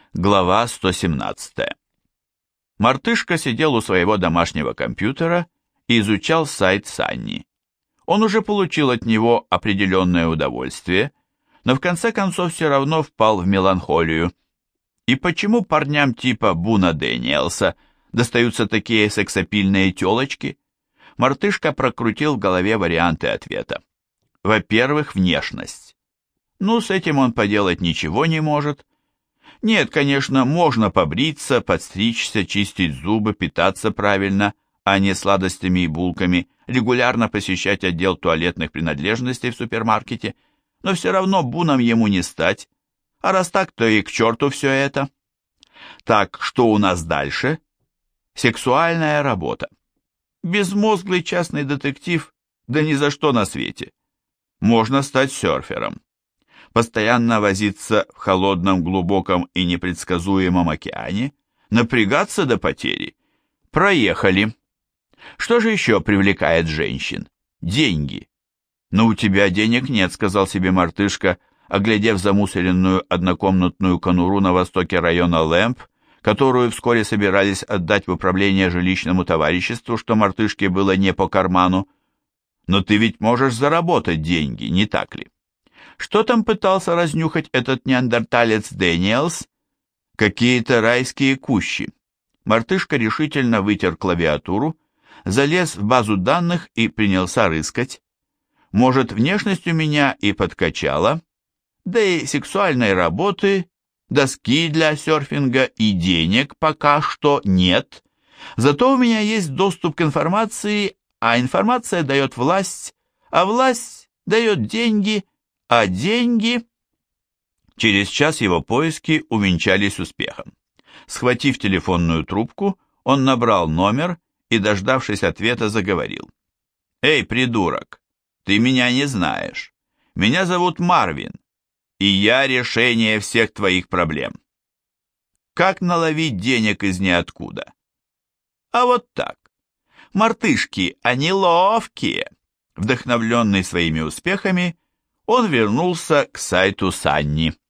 Глава 117. Мартышка сидел у своего домашнего компьютера и изучал сайт Санни. Он уже получил от него определенное удовольствие, но в конце концов все равно впал в меланхолию. И почему парням типа Буна Дэниелса достаются такие сексапильные телочки? Мартышка прокрутил в голове варианты ответа. Во-первых, внешность. Ну, с этим он поделать ничего не может. Нет, конечно, можно побриться, подстричься, чистить зубы, питаться правильно, а не сладостями и булками, регулярно посещать отдел туалетных принадлежностей в супермаркете, но все равно буном ему не стать. А раз так, то и к черту все это. Так, что у нас дальше? Сексуальная работа. Безмозглый частный детектив, да ни за что на свете. Можно стать серфером. Постоянно возиться в холодном, глубоком и непредсказуемом океане, напрягаться до потери. Проехали. Что же еще привлекает женщин? Деньги. «Но у тебя денег нет», — сказал себе мартышка, оглядев замусоренную однокомнатную конуру на востоке района Лэмп, которую вскоре собирались отдать в управление жилищному товариществу, что мартышке было не по карману. «Но ты ведь можешь заработать деньги, не так ли?» Что там пытался разнюхать этот неандерталец Дэниелс? Какие-то райские кущи. Мартышка решительно вытер клавиатуру, залез в базу данных и принялся рыскать. Может, внешность у меня и подкачала, да и сексуальной работы, доски для серфинга и денег пока что нет. Зато у меня есть доступ к информации, а информация дает власть, а власть дает деньги, а деньги... Через час его поиски увенчались успехом. Схватив телефонную трубку, он набрал номер и, дождавшись ответа, заговорил. «Эй, придурок, ты меня не знаешь. Меня зовут Марвин, и я решение всех твоих проблем. Как наловить денег из ниоткуда? А вот так. Мартышки, они ловкие». Вдохновленный своими успехами, он вернулся к сайту Санни.